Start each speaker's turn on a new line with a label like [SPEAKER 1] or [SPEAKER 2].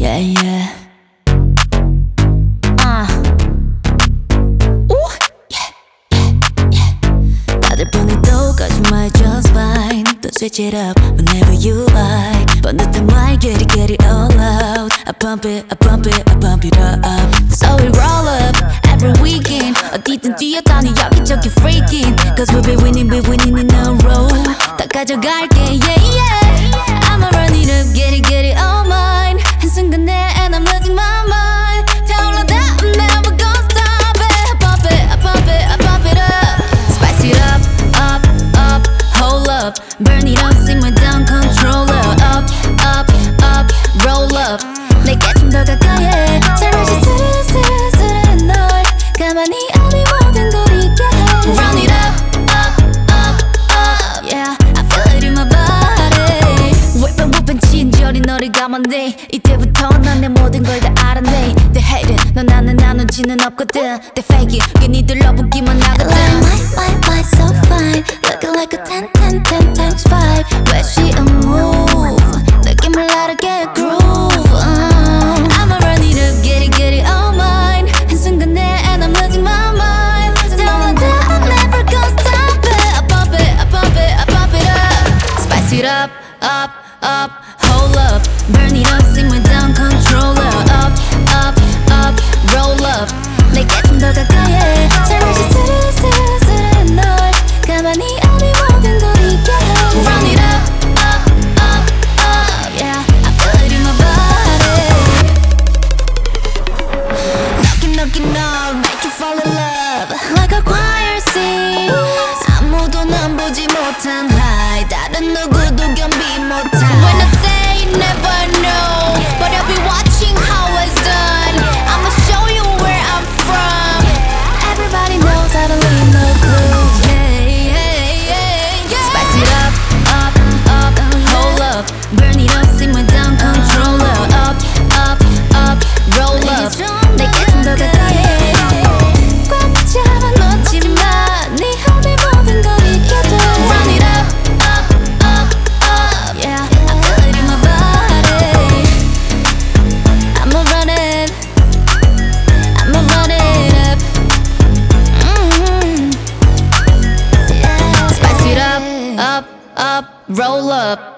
[SPEAKER 1] Yeah, yeah. Ooh, yeah, yeah, yeah. 다들 보내도 거짓말 just fine. Don't switch it up whenever you like. 번듯한 말 get it all out. I pump it, I pump it, I pump it up. So we roll up every weekend. 어디든 뛰어다니 여기저기 freaking. Cause we'll be winning in a row. 다 가져갈게, yeah, yeah. I'ma run it up, get it all mine. 한순간에 and I'm losing my mind. 타올라다, I'm never gonna stop it. I pump it, I pump it, I pump it up. Spice it up, up, up, hold up. Burn it up, simmer down, control it. Up, up, up, roll up. 내게 좀 더 가까이 해. 잠시 스르르스르르 널 가만히 아니 모든 걸 잊게 해. Run it up, up, up, up. Yeah, I feel it in my body. whipping 친절히 너를 감았네. 이때부터 난 내 모든 걸 다 알았네. They hate it, 너 나는 나눈지는 없거든. They fake it, 괜히들 러붙기만 하거든. My, so fine. Looking like a 10 times 5. 왜 she a move? 느낌을 나르게 groove. I'ma run it up, get it all mine. 한순간에 and I'm losing my mind. Don't let I'm never gonna stop it. I pump it, I pump it, I pump it up. Spice it up, up, up, hold up. Burn it up, simmer down, control it. Up, up, up, roll up. 내게 좀 더 가까이 해. 잠시 스르르스르르 널 가만히 아니 모든 걸 잊게 해. Run it up, up, up, up. Yeah, I feel it in my body. Knocking on, make you fall in love. Like a choir sings. 아무도 난 보지 못한 high. 다른 누구도 견비 못한. When I say never know, but I'll be watching how it's done. I'ma show you where I'm from. Everybody knows how to leave no clues. Yeah, yeah, yeah, yeah. Spice it up, up, up, hold up. Burn it up, simmer down, control it. Up, up, up, roll up. 내게 좀 더 가까이 해. 꽉 잡아놓지 마. 네 허리 모든 걸 잊게 돼. Run it up, up, up, up. Yeah, I feel it in my body. I'ma run it up. Yeah. Spice it up, up, up, roll up.